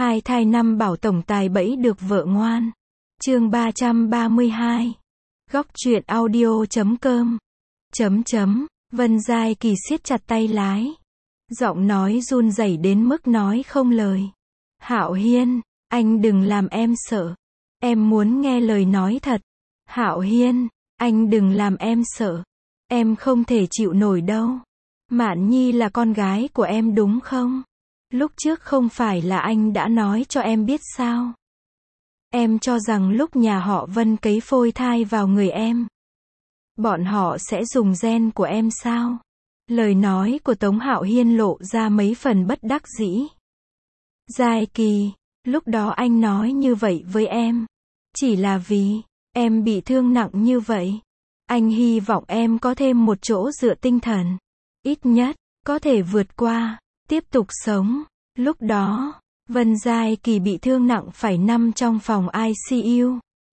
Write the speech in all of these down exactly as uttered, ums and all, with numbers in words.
Hai thai năm bảo tổng tài bẫy được vợ ngoan. Chương ba trăm ba mươi hai. Góc truyện audio chấm com. Chấm chấm. Vân Giai Kỳ siết chặt tay lái. Giọng nói run rẩy đến mức nói không lời. Hạo Hiên, anh đừng làm em sợ. Em muốn nghe lời nói thật. Hạo Hiên, anh đừng làm em sợ. Em không thể chịu nổi đâu. Mạn Nhi là con gái của em đúng không? Lúc trước không phải là anh đã nói cho em biết sao? Em cho rằng lúc nhà họ Vân cấy phôi thai vào người em, bọn họ sẽ dùng gen của em sao? Lời nói của Tống Hạo Hiên lộ ra mấy phần bất đắc dĩ. Giai Kỳ, lúc đó anh nói như vậy với em, chỉ là vì em bị thương nặng như vậy. Anh hy vọng em có thêm một chỗ dựa tinh thần, ít nhất có thể vượt qua, tiếp tục sống. Lúc đó, Vân Giai Kỳ bị thương nặng phải nằm trong phòng i xê u.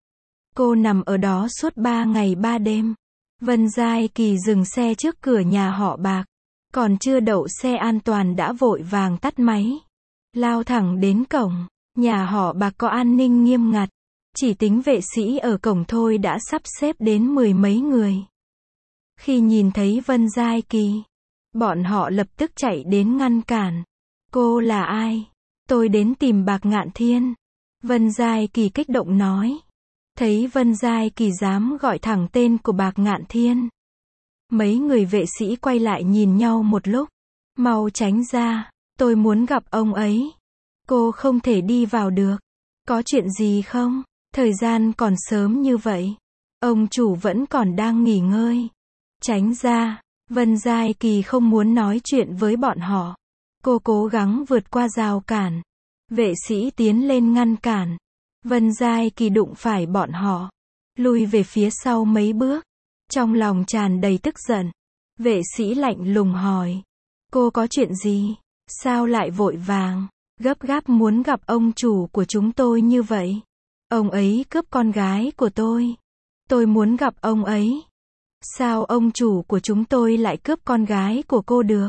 Cô nằm ở đó suốt ba ngày ba đêm. Vân Giai Kỳ dừng xe trước cửa nhà họ Bạc, còn chưa đậu xe an toàn đã vội vàng tắt máy, lao thẳng đến cổng. Nhà họ Bạc có an ninh nghiêm ngặt, chỉ tính vệ sĩ ở cổng thôi đã sắp xếp đến mười mấy người. Khi nhìn thấy Vân Giai Kỳ, bọn họ lập tức chạy đến ngăn cản. Cô là ai? Tôi đến tìm Bạc Ngạn Thiên. Vân Giai Kỳ kích động nói. Thấy Vân Giai Kỳ dám gọi thẳng tên của Bạc Ngạn Thiên, mấy người vệ sĩ quay lại nhìn nhau một lúc. Mau tránh ra, tôi muốn gặp ông ấy. Cô không thể đi vào được. Có chuyện gì không? Thời gian còn sớm như vậy. Ông chủ vẫn còn đang nghỉ ngơi. Tránh ra. Vân Giai Kỳ không muốn nói chuyện với bọn họ. Cô cố gắng vượt qua rào cản. Vệ sĩ tiến lên ngăn cản. Vân Giai Kỳ đụng phải bọn họ, lùi về phía sau mấy bước, trong lòng tràn đầy tức giận. Vệ sĩ lạnh lùng hỏi. Cô có chuyện gì? Sao lại vội vàng, gấp gáp muốn gặp ông chủ của chúng tôi như vậy? Ông ấy cướp con gái của tôi. Tôi muốn gặp ông ấy. Sao ông chủ của chúng tôi lại cướp con gái của cô được?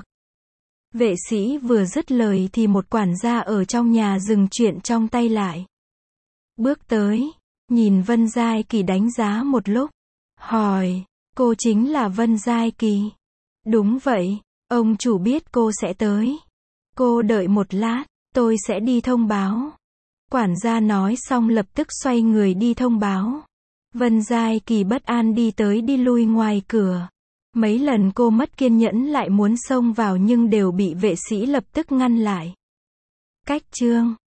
Vệ sĩ vừa dứt lời thì một quản gia ở trong nhà dừng chuyện trong tay lại. Bước tới, nhìn Vân Giai Kỳ đánh giá một lúc, hỏi, cô chính là Vân Giai Kỳ? Đúng vậy, ông chủ biết cô sẽ tới. Cô đợi một lát, tôi sẽ đi thông báo. Quản gia nói xong lập tức xoay người đi thông báo. Vân Giai Kỳ bất an đi tới đi lui ngoài cửa. Mấy lần cô mất kiên nhẫn lại muốn xông vào nhưng đều bị vệ sĩ lập tức ngăn lại. Cách chương